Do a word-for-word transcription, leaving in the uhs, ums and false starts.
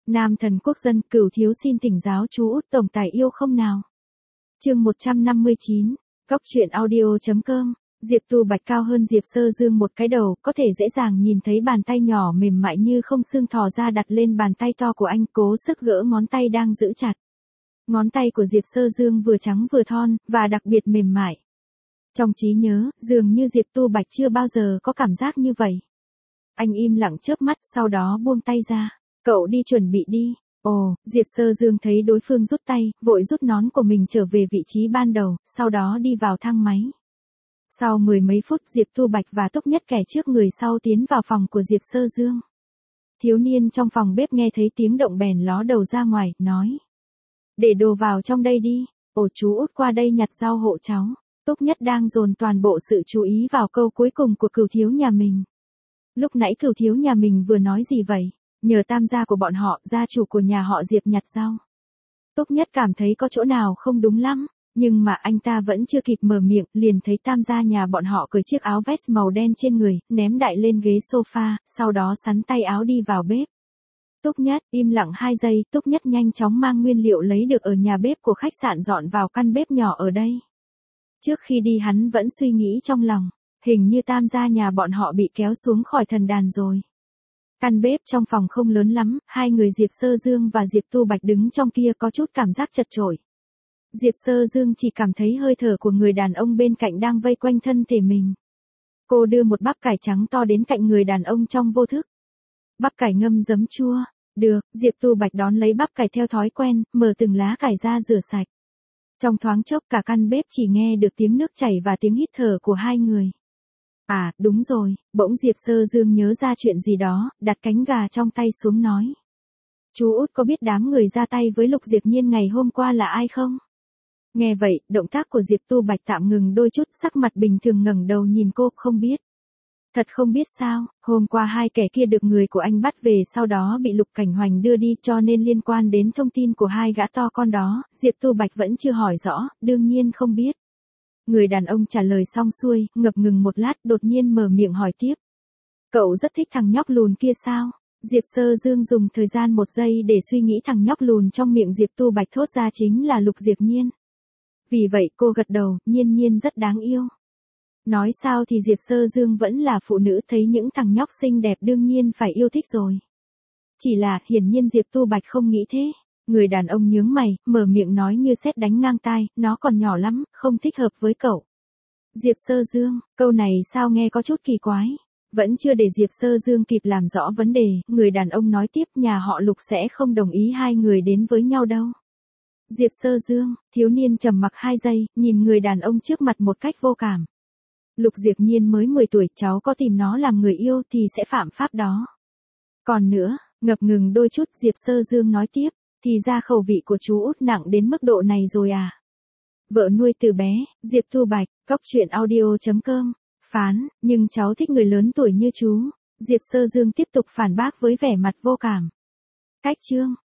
Nam thần quốc dân, Cửu thiếu xin thỉnh giáo chú Út tổng tài yêu không nào. Chương một trăm năm mươi chín, Góc truyện audio chấm com. Diệp Tu Bạch cao hơn Diệp Sơ Dương một cái đầu, có thể dễ dàng nhìn thấy bàn tay nhỏ mềm mại như không xương thò ra đặt lên bàn tay to của anh, cố sức gỡ ngón tay đang giữ chặt. Ngón tay của Diệp Sơ Dương vừa trắng vừa thon, và đặc biệt mềm mại. Trong trí nhớ, dường như Diệp Tu Bạch chưa bao giờ có cảm giác như vậy. Anh im lặng chớp mắt, sau đó buông tay ra. Cậu đi chuẩn bị đi. Ồ, Diệp Sơ Dương thấy đối phương rút tay, vội rút nón của mình trở về vị trí ban đầu, sau đó đi vào thang máy. Sau mười mấy phút, Diệp Tu Bạch và Túc Nhất kẻ trước người sau tiến vào phòng của Diệp Sơ Dương. Thiếu niên trong phòng bếp nghe thấy tiếng động bèn ló đầu ra ngoài, nói. Để đồ vào trong đây đi. Ồ, chú Út qua đây nhặt rau hộ cháu. Túc Nhất đang dồn toàn bộ sự chú ý vào câu cuối cùng của Cửu thiếu nhà mình. Lúc nãy Cửu thiếu nhà mình vừa nói gì vậy? Nhờ tam gia của bọn họ, gia chủ của nhà họ Diệp nhặt rau. Túc Nhất cảm thấy có chỗ nào không đúng lắm, nhưng mà anh ta vẫn chưa kịp mở miệng, liền thấy tam gia nhà bọn họ cởi chiếc áo vest màu đen trên người, ném đại lên ghế sofa, sau đó xắn tay áo đi vào bếp. Túc Nhất, im lặng hai giây, Túc Nhất nhanh chóng mang nguyên liệu lấy được ở nhà bếp của khách sạn dọn vào căn bếp nhỏ ở đây. Trước khi đi hắn vẫn suy nghĩ trong lòng, hình như tam gia nhà bọn họ bị kéo xuống khỏi thần đàn rồi. Căn bếp trong phòng không lớn lắm, hai người Diệp Sơ Dương và Diệp Tu Bạch đứng trong kia có chút cảm giác chật chội. Diệp Sơ Dương chỉ cảm thấy hơi thở của người đàn ông bên cạnh đang vây quanh thân thể mình. Cô đưa một bắp cải trắng to đến cạnh người đàn ông trong vô thức. Bắp cải ngâm giấm chua. Được, Diệp Tu Bạch đón lấy bắp cải theo thói quen, mở từng lá cải ra rửa sạch. Trong thoáng chốc cả căn bếp chỉ nghe được tiếng nước chảy và tiếng hít thở của hai người. À, đúng rồi, bỗng Diệp Sơ Dương nhớ ra chuyện gì đó, đặt cánh gà trong tay xuống nói. Chú Út có biết đám người ra tay với Lục Diệp Nhiên ngày hôm qua là ai không? Nghe vậy, động tác của Diệp Tu Bạch tạm ngừng đôi chút, sắc mặt bình thường ngẩng đầu nhìn cô, không biết. Thật không biết sao, hôm qua hai kẻ kia được người của anh bắt về sau đó bị Lục Cảnh Hoành đưa đi, cho nên liên quan đến thông tin của hai gã to con đó, Diệp Tu Bạch vẫn chưa hỏi rõ, đương nhiên không biết. Người đàn ông trả lời xong xuôi, ngập ngừng một lát, đột nhiên mở miệng hỏi tiếp. Cậu rất thích thằng nhóc lùn kia sao? Diệp Sơ Dương dùng thời gian một giây để suy nghĩ, thằng nhóc lùn trong miệng Diệp Tu Bạch thốt ra chính là Lục Diệp Nhiên. Vì vậy cô gật đầu, Nhiên Nhiên rất đáng yêu. Nói sao thì Diệp Sơ Dương vẫn là phụ nữ, thấy những thằng nhóc xinh đẹp đương nhiên phải yêu thích rồi. Chỉ là, hiển nhiên Diệp Tu Bạch không nghĩ thế. Người đàn ông nhướng mày, mở miệng nói như sét đánh ngang tai, nó còn nhỏ lắm, không thích hợp với cậu. Diệp Sơ Dương, câu này sao nghe có chút kỳ quái. Vẫn chưa để Diệp Sơ Dương kịp làm rõ vấn đề, người đàn ông nói tiếp, nhà họ Lục sẽ không đồng ý hai người đến với nhau đâu. Diệp Sơ Dương, thiếu niên trầm mặc hai giây, nhìn người đàn ông trước mặt một cách vô cảm. Lục Diệp Nhiên mới mười tuổi, cháu có tìm nó làm người yêu thì sẽ phạm pháp đó. Còn nữa, ngập ngừng đôi chút, Diệp Sơ Dương nói tiếp, thì ra khẩu vị của chú Út nặng đến mức độ này rồi à. Vợ nuôi từ bé, Diệp Tu Bạch, Góc truyện audio chấm com, phán, nhưng cháu thích người lớn tuổi như chú. Diệp Sơ Dương tiếp tục phản bác với vẻ mặt vô cảm. Cách chương.